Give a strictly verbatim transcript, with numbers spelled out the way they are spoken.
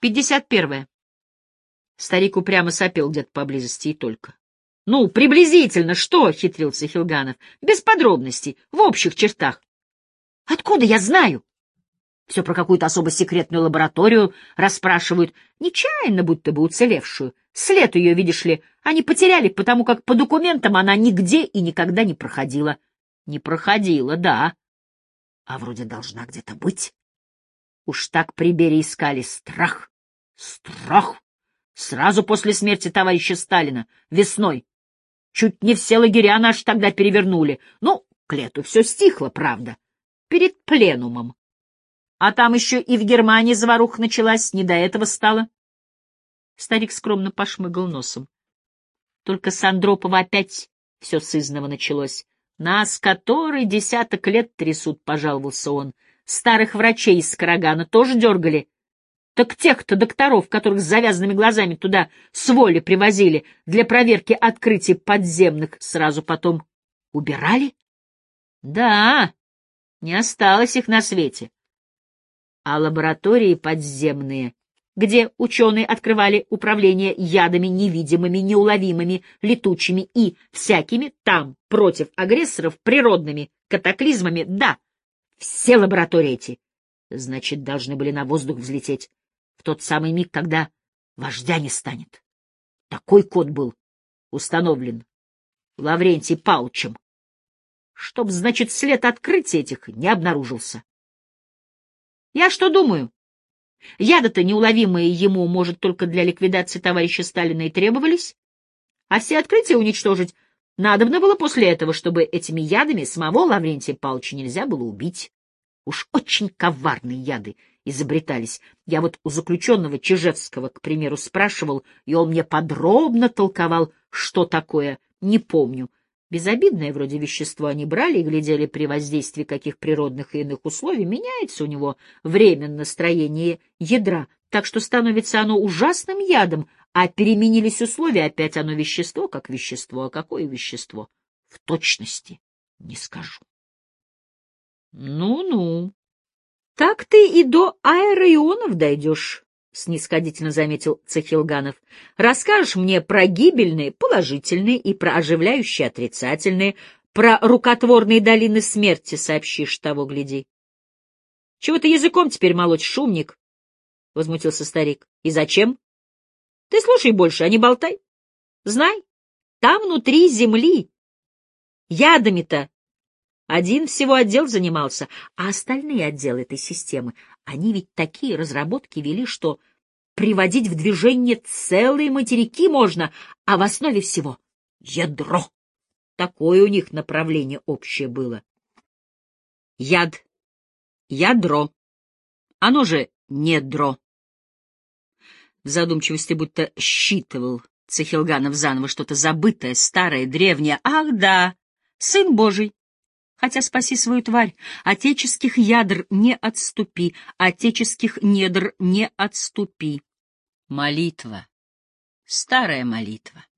пятьдесят первое. Старик упрямо сопел где-то поблизости и только. — Ну, приблизительно что? — хитрился Хилганов. — Без подробностей, в общих чертах. — Откуда я знаю? Все про какую-то особо секретную лабораторию расспрашивают, нечаянно будто бы уцелевшую. След ее, видишь ли, они потеряли, потому как по документам она нигде и никогда не проходила. Не проходила, да. А вроде должна где-то быть. Уж так при Берии искали. Страх. Страх. Сразу после смерти товарища Сталина, весной. Чуть не все лагеря наши тогда перевернули. Ну, к лету все стихло, правда. Перед пленумом. А там еще и в Германии заваруха началась, не до этого стало. Старик скромно пошмыгал носом. Только с Андропова опять все сызнова началось. Нас который десяток лет трясут, — пожаловался он. Старых врачей из Карагана тоже дергали. Так тех-то докторов, которых с завязанными глазами туда с воли привозили для проверки открытий подземных, сразу потом убирали? Да, не осталось их на свете. А лаборатории подземные, где ученые открывали управление ядами невидимыми, неуловимыми, летучими и всякими там против агрессоров природными катаклизмами, да, все лаборатории эти, значит, должны были на воздух взлететь в тот самый миг, когда вождя не станет. Такой код был установлен Лаврентием Павловичем, чтоб, значит, след открытия этих не обнаружился. Я что думаю? Яды-то неуловимые ему, может, только для ликвидации товарища Сталина и требовались, а все открытия уничтожить надобно было после этого, чтобы этими ядами самого Лаврентия Павловича нельзя было убить. Уж очень коварные яды изобретались. Я вот у заключенного Чижевского, к примеру, спрашивал, и он мне подробно толковал, что такое, не помню. Безобидное вроде вещество они брали и глядели, при воздействии каких природных и иных условий меняется у него временно строение ядра, так что становится оно ужасным ядом, а переменились условия, опять оно вещество как вещество. А какое вещество? В точности не скажу. Ну-ну, так ты и до аэроионов дойдешь, — снисходительно заметил Цехилганов. — Расскажешь мне про гибельные положительные и про оживляющие отрицательные, про рукотворные долины смерти сообщишь, того гляди. — Чего ты языком теперь молоть, шумник? — возмутился старик. — И зачем? — Ты слушай больше, а не болтай. Знай, там внутри земли ядами-то один всего отдел занимался, а остальные отделы этой системы, они ведь такие разработки вели, что приводить в движение целые материки можно, а в основе всего — ядро. Такое у них направление общее было. Яд, ядро, оно же недро. В задумчивости будто считывал Цехилганов заново что-то забытое, старое, древнее. Ах да, сын Божий! Хотя спаси свою тварь, отеческих ядр не отступи, отеческих недр не отступи. Молитва, старая молитва.